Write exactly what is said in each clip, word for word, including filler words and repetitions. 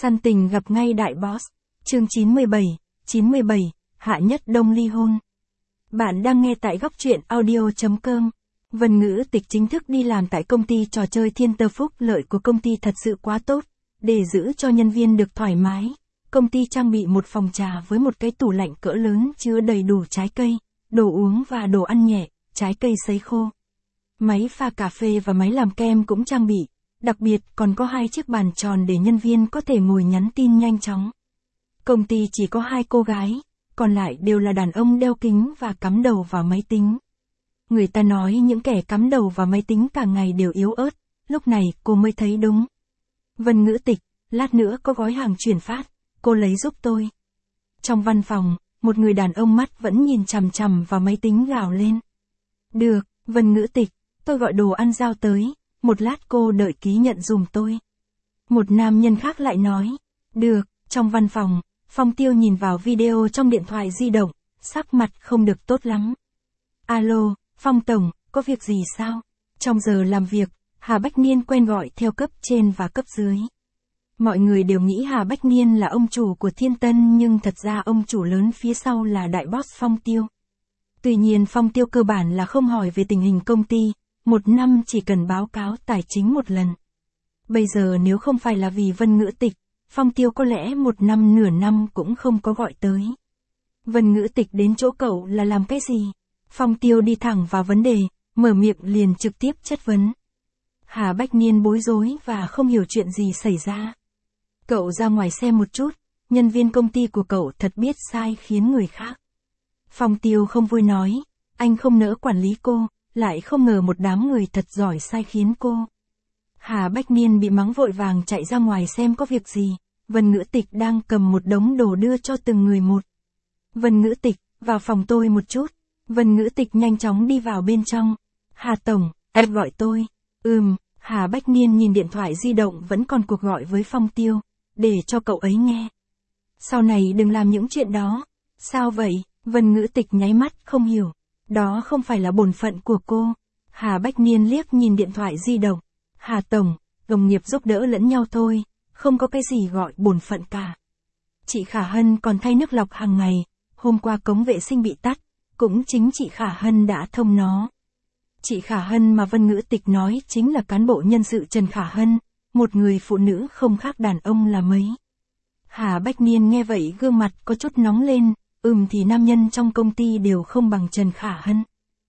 Săn tình gặp ngay đại boss. Chương chín mươi bảy, chín mươi bảy, Hạ Nhất Đông ly hôn. Bạn đang nghe tại góc truyện audio chấm com. Vân Ngữ Tịch chính thức đi làm tại công ty trò chơi Thiên Tơ. Phúc lợi của công ty thật sự quá tốt. Để giữ cho nhân viên được thoải mái, công ty trang bị một phòng trà với một cái tủ lạnh cỡ lớn chứa đầy đủ trái cây, đồ uống và đồ ăn nhẹ, trái cây sấy khô. Máy pha cà phê và máy làm kem cũng trang bị. Đặc biệt còn có hai chiếc bàn tròn để nhân viên có thể ngồi nhắn tin nhanh chóng. Công ty chỉ có hai cô gái, còn lại đều là đàn ông đeo kính và cắm đầu vào máy tính. Người ta nói những kẻ cắm đầu vào máy tính cả ngày đều yếu ớt, lúc này cô mới thấy đúng. Vân Ngữ Tịch, lát nữa có gói hàng chuyển phát, cô lấy giúp tôi. Trong văn phòng, một người đàn ông mắt vẫn nhìn chằm chằm vào máy tính gào lên. Được, Vân Ngữ Tịch, tôi gọi đồ ăn giao tới, một lát cô đợi ký nhận dùm tôi. Một nam nhân khác lại nói. Được, trong văn phòng, Phong Tiêu nhìn vào video trong điện thoại di động, sắc mặt không được tốt lắm. Alo, Phong Tổng, có việc gì sao? Trong giờ làm việc, Hà Bách Niên quen gọi theo cấp trên và cấp dưới. Mọi người đều nghĩ Hà Bách Niên là ông chủ của Thiên Tân nhưng thật ra ông chủ lớn phía sau là đại boss Phong Tiêu. Tuy nhiên Phong Tiêu cơ bản là không hỏi về tình hình công ty, một năm chỉ cần báo cáo tài chính một lần. Bây giờ nếu không phải là vì Vân Ngữ Tịch, Phong Tiêu có lẽ một năm nửa năm cũng không có gọi tới. Vân Ngữ Tịch đến chỗ cậu là làm cái gì? Phong Tiêu đi thẳng vào vấn đề, mở miệng liền trực tiếp chất vấn. Hà Bách Niên bối rối và không hiểu chuyện gì xảy ra. Cậu ra ngoài xem một chút, nhân viên công ty của cậu thật biết sai khiến người khác. Phong Tiêu không vui nói, anh không nỡ quản lý cô, lại không ngờ một đám người thật giỏi sai khiến cô. Hà Bách Niên bị mắng vội vàng chạy ra ngoài xem có việc gì. Vân Ngữ Tịch đang cầm một đống đồ đưa cho từng người một. Vân Ngữ Tịch, vào phòng tôi một chút. Vân Ngữ Tịch nhanh chóng đi vào bên trong. Hà Tổng, em gọi tôi. Ừm, Hà Bách Niên nhìn điện thoại di động vẫn còn cuộc gọi với Phong Tiêu, để cho cậu ấy nghe. Sau này đừng làm những chuyện đó. Sao vậy? Vân Ngữ Tịch nháy mắt không hiểu. Đó không phải là bổn phận của cô. Hà Bách Niên liếc nhìn điện thoại di động. Hà Tổng, đồng nghiệp giúp đỡ lẫn nhau thôi, không có cái gì gọi bổn phận cả. Chị Khả Hân còn thay nước lọc hàng ngày, hôm qua cống vệ sinh bị tắt, cũng chính chị Khả Hân đã thông nó. Chị Khả Hân mà Vân Ngữ Tịch nói chính là cán bộ nhân sự Trần Khả Hân, một người phụ nữ không khác đàn ông là mấy. Hà Bách Niên nghe vậy gương mặt có chút nóng lên, ừm thì nam nhân trong công ty đều không bằng Trần Khả Hân.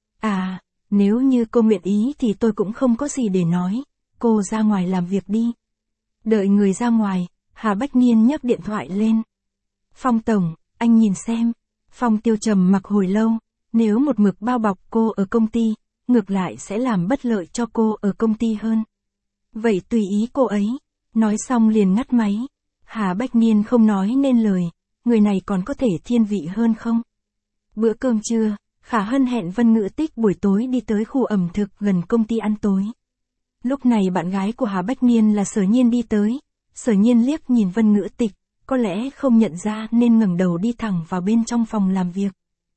À, nếu như cô nguyện ý thì tôi cũng không có gì để nói. Cô ra ngoài làm việc đi. Đợi người ra ngoài, Hà Bách Niên nhấc điện thoại lên. Phong Tổng, anh nhìn xem. Phong Tiêu trầm mặc hồi lâu, nếu một mực bao bọc cô ở công ty, ngược lại sẽ làm bất lợi cho cô ở công ty hơn. Vậy tùy ý cô ấy. Nói xong liền ngắt máy. Hà Bách Niên không nói nên lời, người này còn có thể thiên vị hơn không? Bữa cơm trưa, Khả Hân hẹn Vân Ngữ Tịch buổi tối đi tới khu ẩm thực gần công ty ăn tối. Lúc này bạn gái của Hà Bách Niên là Sở Nhiên đi tới. Sở Nhiên liếc nhìn Vân Ngữ Tịch, có lẽ không nhận ra nên ngẩng đầu đi thẳng vào bên trong phòng làm việc.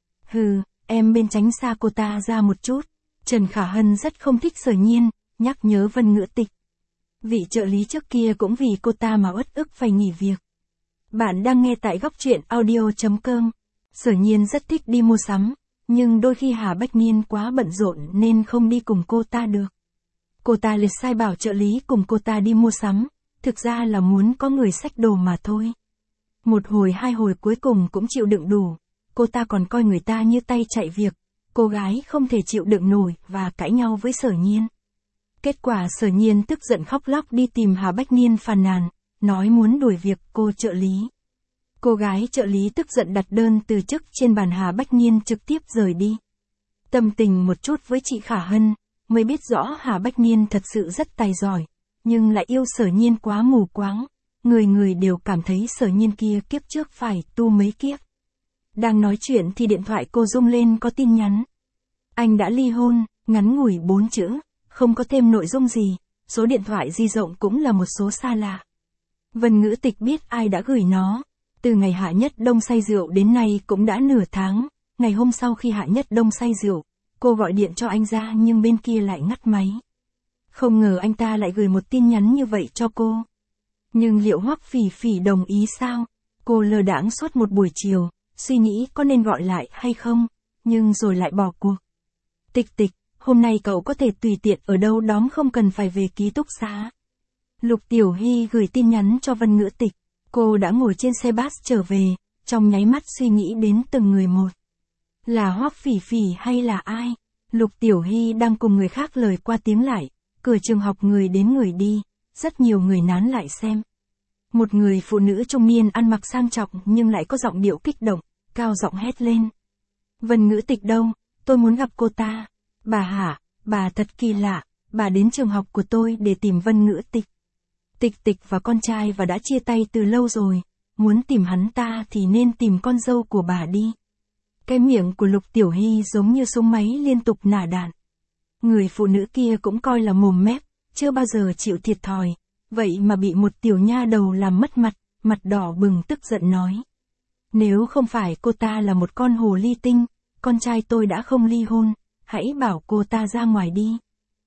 Hừ, em bên tránh xa cô ta ra một chút. Trần Khả Hân rất không thích Sở Nhiên, nhắc nhớ Vân Ngữ Tịch. Vị trợ lý trước kia cũng vì cô ta mà uất ức phải nghỉ việc. Bạn đang nghe tại góc truyện audio chấm com. Sở Nhiên rất thích đi mua sắm, nhưng đôi khi Hà Bách Niên quá bận rộn nên không đi cùng cô ta được. Cô ta liệt sai bảo trợ lý cùng cô ta đi mua sắm, thực ra là muốn có người xách đồ mà thôi. Một hồi hai hồi cuối cùng cũng chịu đựng đủ, cô ta còn coi người ta như tay chạy việc, cô gái không thể chịu đựng nổi và cãi nhau với Sở Nhiên. Kết quả Sở Nhiên tức giận khóc lóc đi tìm Hà Bách Niên phàn nàn, nói muốn đuổi việc cô trợ lý. Cô gái trợ lý tức giận đặt đơn từ chức trên bàn, Hà Bách Niên trực tiếp rời đi. Tâm tình một chút với chị Khả Hân, mới biết rõ Hà Bách Niên thật sự rất tài giỏi, nhưng lại yêu Sở Nhiên quá mù quáng, người người đều cảm thấy Sở Nhiên kia kiếp trước phải tu mấy kiếp. Đang nói chuyện thì điện thoại cô rung lên có tin nhắn. Anh đã ly hôn, ngắn ngủi bốn chữ, không có thêm nội dung gì, số điện thoại di động cũng là một số xa lạ. Vân Ngữ Tịch biết ai đã gửi nó, từ ngày Hạ Nhất Đông say rượu đến nay cũng đã nửa tháng, ngày hôm sau khi Hạ Nhất Đông say rượu, cô gọi điện cho anh ra nhưng bên kia lại ngắt máy. Không ngờ anh ta lại gửi một tin nhắn như vậy cho cô. Nhưng liệu Hoắc Phỉ Phỉ đồng ý sao? Cô lơ đãng suốt một buổi chiều, suy nghĩ có nên gọi lại hay không, nhưng rồi lại bỏ cuộc. Tịch tịch, hôm nay cậu có thể tùy tiện ở đâu đó không cần phải về ký túc xá. Lục Tiểu Hy gửi tin nhắn cho Vân Ngữ Tịch. Cô đã ngồi trên xe bus trở về, trong nháy mắt suy nghĩ đến từng người một. Là Hoắc Phỉ Phỉ hay là ai? Lục Tiểu Hy đang cùng người khác lời qua tiếng lại, cửa trường học người đến người đi, rất nhiều người nán lại xem. Một người phụ nữ trung niên ăn mặc sang trọng nhưng lại có giọng điệu kích động, cao giọng hét lên. Vân Ngữ Tịch đâu, tôi muốn gặp cô ta. Bà hả, bà thật kỳ lạ, bà đến trường học của tôi để tìm Vân Ngữ Tịch. Tịch Tịch và con trai và đã chia tay từ lâu rồi, muốn tìm hắn ta thì nên tìm con dâu của bà đi. Cái miệng của Lục Tiểu Hy giống như súng máy liên tục nả đạn. Người phụ nữ kia cũng coi là mồm mép, chưa bao giờ chịu thiệt thòi, vậy mà bị một tiểu nha đầu làm mất mặt, mặt đỏ bừng tức giận nói. Nếu không phải cô ta là một con hồ ly tinh, con trai tôi đã không ly hôn, hãy bảo cô ta ra ngoài đi.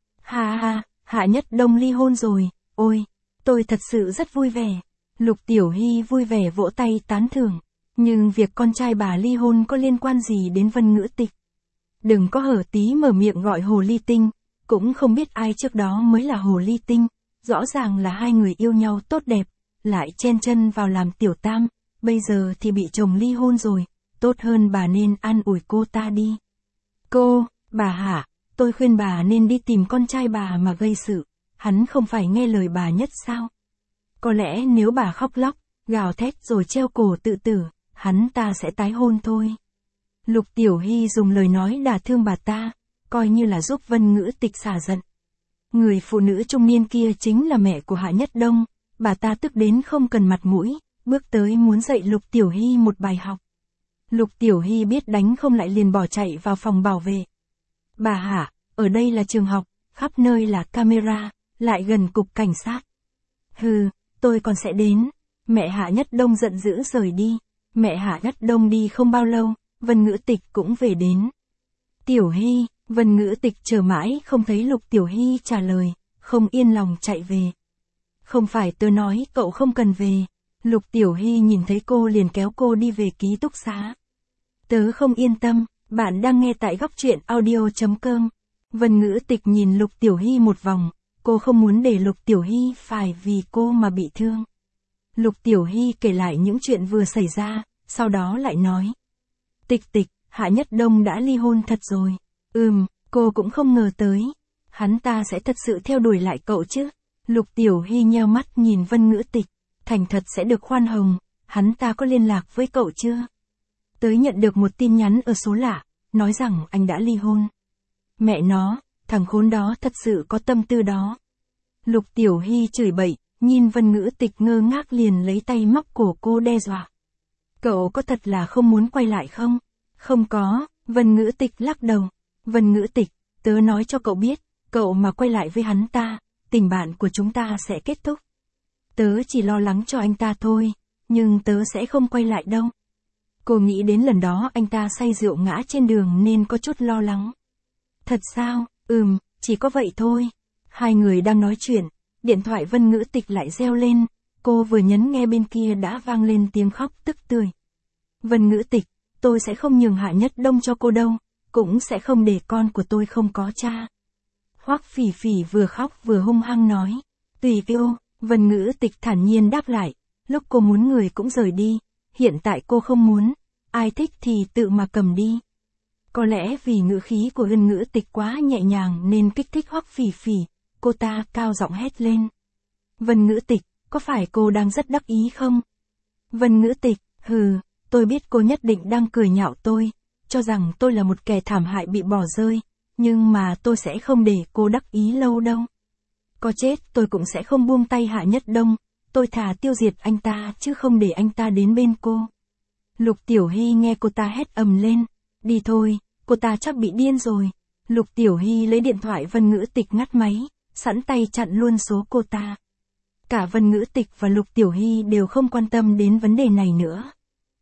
Ha ha, Hạ Nhất Đông ly hôn rồi, ôi, tôi thật sự rất vui vẻ. Lục Tiểu Hy vui vẻ vỗ tay tán thưởng, nhưng việc con trai bà ly hôn có liên quan gì đến Vân Ngữ Tịch? Đừng có hở tí mở miệng gọi hồ ly tinh, cũng không biết ai trước đó mới là hồ ly tinh, rõ ràng là hai người yêu nhau tốt đẹp, lại chen chân vào làm tiểu tam, bây giờ thì bị chồng ly hôn rồi, tốt hơn bà nên an ủi cô ta đi. Cô, bà hả, tôi khuyên bà nên đi tìm con trai bà mà gây sự, hắn không phải nghe lời bà nhất sao? Có lẽ nếu bà khóc lóc, gào thét rồi treo cổ tự tử, hắn ta sẽ tái hôn thôi. Lục Tiểu Hy dùng lời nói đả thương bà ta, coi như là giúp Vân Ngữ Tịch xả giận. Người phụ nữ trung niên kia chính là mẹ của Hạ Nhất Đông, bà ta tức đến không cần mặt mũi, bước tới muốn dạy Lục Tiểu Hy một bài học. Lục Tiểu Hy biết đánh không lại liền bỏ chạy vào phòng bảo vệ. Bà hả, ở đây là trường học, khắp nơi là camera, lại gần cục cảnh sát. Hừ, tôi còn sẽ đến. Mẹ Hạ Nhất Đông giận dữ rời đi. Mẹ Hạ Nhất Đông đi không bao lâu, Vân Ngữ Tịch cũng về đến. Tiểu Hy, Vân Ngữ Tịch chờ mãi không thấy Lục Tiểu Hy trả lời, không yên lòng chạy về. Không phải tớ nói cậu không cần về. Lục Tiểu Hy nhìn thấy cô liền kéo cô đi về ký túc xá. Tớ không yên tâm, bạn đang nghe tại góc truyện audio chấm com. Vân Ngữ Tịch nhìn Lục Tiểu Hy một vòng, cô không muốn để Lục Tiểu Hy phải vì cô mà bị thương. Lục Tiểu Hy kể lại những chuyện vừa xảy ra, sau đó lại nói. Tịch Tịch, Hạ Nhất Đông đã ly hôn thật rồi. Ừm, cô cũng không ngờ tới. Hắn ta sẽ thật sự theo đuổi lại cậu chứ. Lục Tiểu Hy nheo mắt nhìn Vân Ngữ Tịch, thành thật sẽ được khoan hồng, hắn ta có liên lạc với cậu chưa? Tới nhận được một tin nhắn ở số lạ, nói rằng anh đã ly hôn. Mẹ nó, thằng khốn đó thật sự có tâm tư đó. Lục Tiểu Hy chửi bậy, nhìn Vân Ngữ Tịch ngơ ngác liền lấy tay móc cổ cô đe dọa. Cậu có thật là không muốn quay lại không? Không có, Vân Ngữ Tịch lắc đầu. Vân Ngữ Tịch, tớ nói cho cậu biết, cậu mà quay lại với hắn ta, tình bạn của chúng ta sẽ kết thúc. Tớ chỉ lo lắng cho anh ta thôi, nhưng tớ sẽ không quay lại đâu. Cô nghĩ đến lần đó anh ta say rượu ngã trên đường nên có chút lo lắng. Thật sao? Ừm, chỉ có vậy thôi. Hai người đang nói chuyện, điện thoại Vân Ngữ Tịch lại reo lên, cô vừa nhấn nghe bên kia đã vang lên tiếng khóc tức tưởi. Vân Ngữ Tịch, tôi sẽ không nhường Hạ Nhất Đông cho cô đâu, cũng sẽ không để con của tôi không có cha. Hoắc Phỉ Phỉ vừa khóc vừa hung hăng nói. Tùy cô, Vân Ngữ Tịch thản nhiên đáp lại, lúc cô muốn người cũng rời đi, hiện tại cô không muốn, ai thích thì tự mà cầm đi. Có lẽ vì ngữ khí của Vân Ngữ Tịch quá nhẹ nhàng nên kích thích Hoắc Phỉ Phỉ, cô ta cao giọng hét lên. Vân Ngữ Tịch, có phải cô đang rất đắc ý không? Vân Ngữ Tịch, hừ, tôi biết cô nhất định đang cười nhạo tôi, cho rằng tôi là một kẻ thảm hại bị bỏ rơi, nhưng mà tôi sẽ không để cô đắc ý lâu đâu. Có chết tôi cũng sẽ không buông tay Hạ Nhất Đông, tôi thà tiêu diệt anh ta chứ không để anh ta đến bên cô. Lục Tiểu Hy nghe cô ta hét ầm lên, đi thôi, cô ta chắc bị điên rồi. Lục Tiểu Hy lấy điện thoại Vân Ngữ Tịch ngắt máy, sẵn tay chặn luôn số cô ta. Cả Vân Ngữ Tịch và Lục Tiểu Hy đều không quan tâm đến vấn đề này nữa.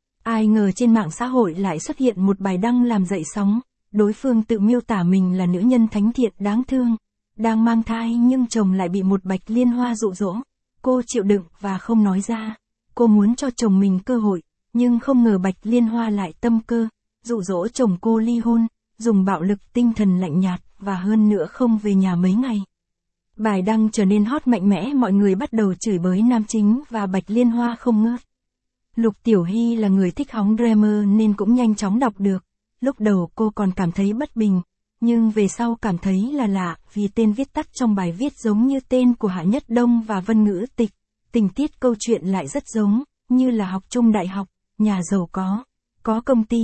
Ai ngờ trên mạng xã hội lại xuất hiện một bài đăng làm dậy sóng, đối phương tự miêu tả mình là nữ nhân thánh thiện đáng thương, đang mang thai nhưng chồng lại bị một bạch liên hoa dụ dỗ, Cô chịu đựng và không nói ra. Cô muốn cho chồng mình cơ hội, nhưng không ngờ Bạch Liên Hoa lại tâm cơ, dụ dỗ chồng cô ly hôn, dùng bạo lực tinh thần lạnh nhạt, và hơn nữa không về nhà mấy ngày. Bài đăng trở nên hot mạnh mẽ, mọi người bắt đầu chửi bới nam chính và Bạch Liên Hoa không ngớt. Lục Tiểu Hy là người thích hóng drama nên cũng nhanh chóng đọc được. Lúc đầu cô còn cảm thấy bất bình, nhưng về sau cảm thấy là lạ vì tên viết tắt trong bài viết giống như tên của Hạ Nhất Đông và Vân Ngữ Tịch. Tình tiết câu chuyện lại rất giống, như là học chung đại học, nhà giàu có, có công ty.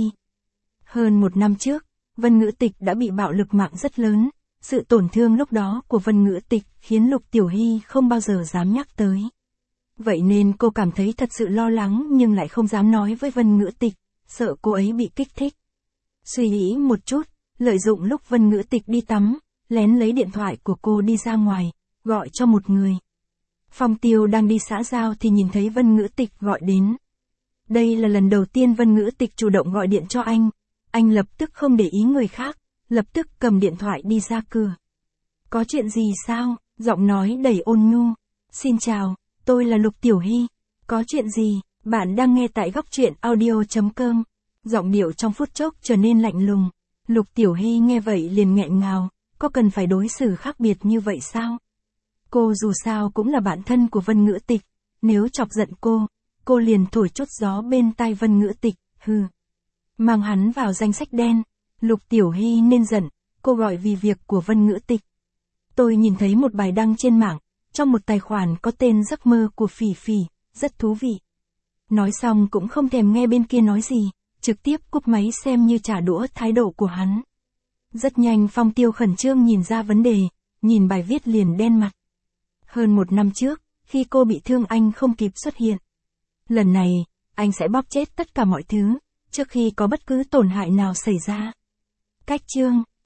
Hơn một năm trước, Vân Ngữ Tịch đã bị bạo lực mạng rất lớn. Sự tổn thương lúc đó của Vân Ngữ Tịch khiến Lục Tiểu Hy không bao giờ dám nhắc tới. Vậy nên cô cảm thấy thật sự lo lắng nhưng lại không dám nói với Vân Ngữ Tịch, sợ cô ấy bị kích thích. Suy nghĩ một chút, lợi dụng lúc Vân Ngữ Tịch đi tắm, lén lấy điện thoại của cô đi ra ngoài, gọi cho một người. Phong Tiêu đang đi xã giao thì nhìn thấy Vân Ngữ Tịch gọi đến. Đây là lần đầu tiên Vân Ngữ Tịch chủ động gọi điện cho anh. Anh lập tức không để ý người khác, lập tức cầm điện thoại đi ra cửa. Có chuyện gì sao? Giọng nói đầy ôn nhu. Xin chào, tôi là Lục Tiểu Hy. Có chuyện gì? Bạn đang nghe tại góc truyện audio chấm com. Giọng điệu trong phút chốc trở nên lạnh lùng. Lục Tiểu Hy nghe vậy liền nghẹn ngào, có cần phải đối xử khác biệt như vậy sao? Cô dù sao cũng là bạn thân của Vân Ngữ Tịch, nếu chọc giận cô, cô liền thổi chút gió bên tai Vân Ngữ Tịch, hừ. Mang hắn vào danh sách đen, Lục Tiểu Hy nên giận, cô gọi vì việc của Vân Ngữ Tịch. Tôi nhìn thấy một bài đăng trên mạng, trong một tài khoản có tên giấc mơ của Phỉ Phỉ, rất thú vị. Nói xong cũng không thèm nghe bên kia nói gì, trực tiếp cúp máy xem như trả đũa thái độ của hắn. Rất nhanh Phong Tiêu khẩn trương nhìn ra vấn đề, nhìn bài viết liền đen mặt. Hơn một năm trước, khi cô bị thương anh không kịp xuất hiện. Lần này, anh sẽ bóp chết tất cả mọi thứ, trước khi có bất cứ tổn hại nào xảy ra. Cách chương